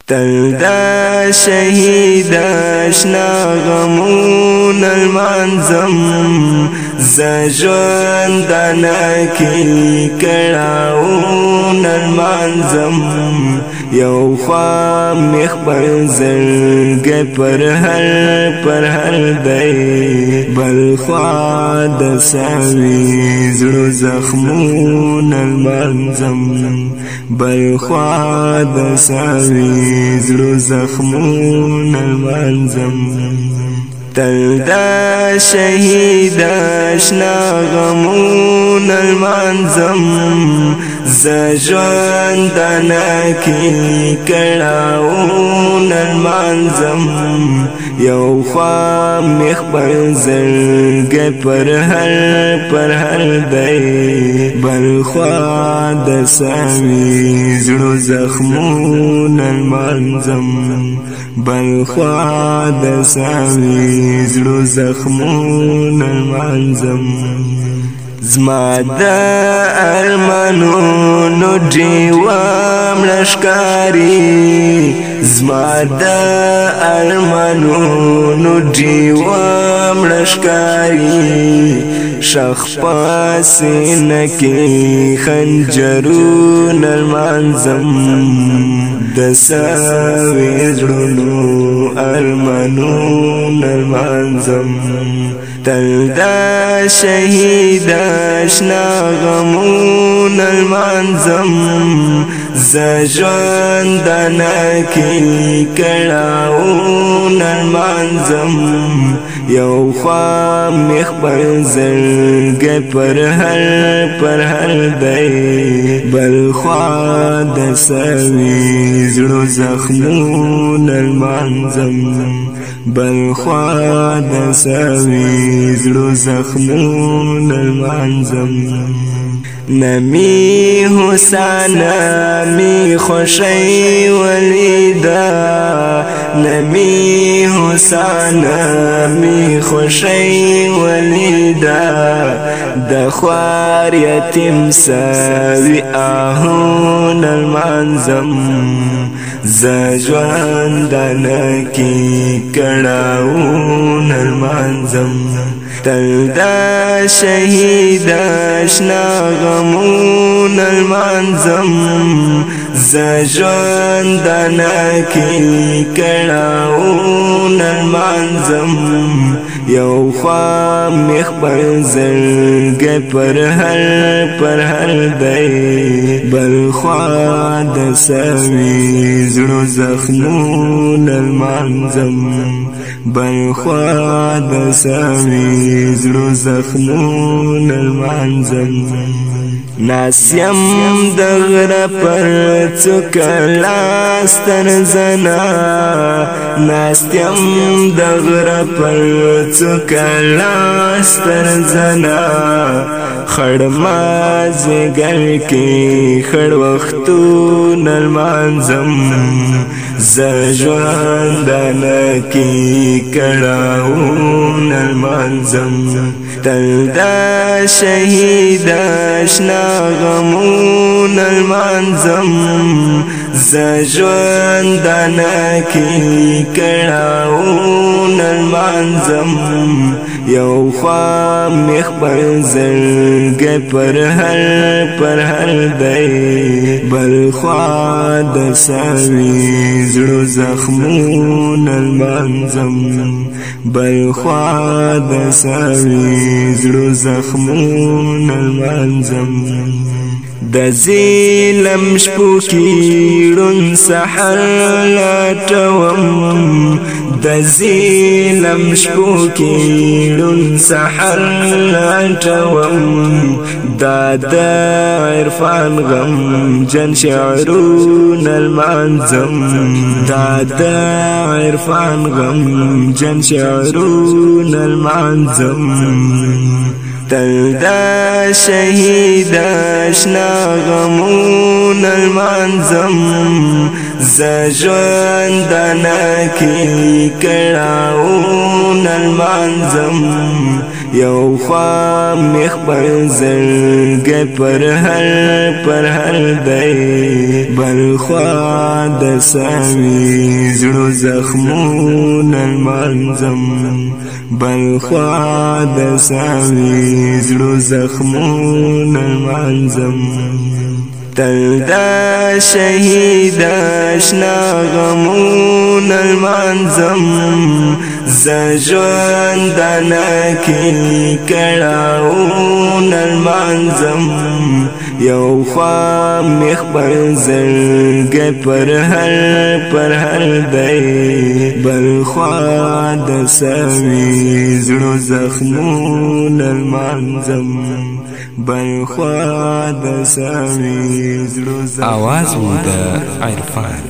تل دا شهید اشنا غمون المنظم زجوان دانا کی کڑاون المنظم یو خواب مخبر زرگ پر هر دی بل خواد ساوی زړو زخمون المنظم بل خواد ساوی زړو زخمون المنظم تل دا شهید اشنا غمون المنظم زجوان دانا کی کڑاون المنظم یو خواب مخبر زرگ پر هر دی بل خواد ساوی زړو زخمون المنظم بل خواد ساوی زړو زخمون المنظم زما دا ارمانونو ډیوه مړشکاري زما دا ارمانونو ډیوه مړشکاري شخ پاسینه کې خنجرون المنظم د ساوي زړونو ارمانون المنظم تل دا شهید اشنا غمون المنظم زجوان دانا کی کڑاون المنظم یو خواب مخبر زرگ پر هر دی بل خواد ساوی زړو زخمون المنظم بل خواد ساوی زړو زخمون المنظم نمی حسانا می خوشی ولیدا نمی حسانا می خوشی ولیدا د خوار یتیم ساوی آهون المنظم زجوان دانا کی کڑاون المنظم تل دا شهید اشنا غمون المنظم زجوان دانا کی کڑاون المنظم یو خواب مخبر زرگ پر هر دی بل خواد ساوی زړو زخمون المنظم بل خواد ساوی زړو زخمون المنظم ناسیم دغره پر څوکلاستر زنا ناسیم دغره پر څوکلاستر زنا خړما زګر کې خړ وختون المنظم زجوان دانا کی کڑاون المنظم تل دا شهید اشنا غمون المنظم زجوان دانا کی کڑاون المنظم یو خواب مخبر زرگ پر هر دی بل خواد ساوی زړو زخمون المنظم بل خواد ساوی زړو زخمون المنظم د زیلم شپو کی رون سحر لټوم د زیلم شپو کی رون سحر لټوم دا د عرفان غم جن شعرون المنظم دا د عرفان غم جن شعرون المنظم تل دا شهید اشنا غمون المنظم زجوان دانا کی کڑاون المنظم یو خوا مخ پر زړګی پر هر دی بل خوا د سامي زړو زخمونه لمانځم بل خوا د سامي زړو زخمونه لمانځم تل دا شهید اشنا غمون المنظم زژوندانا کی کړهون المنظم یو خوا مخ پر زړګی پر هر دی بل خوا د سامي زړو زخمون المنظم بل خوا د سامي زړو زخمون آواز و د عرفان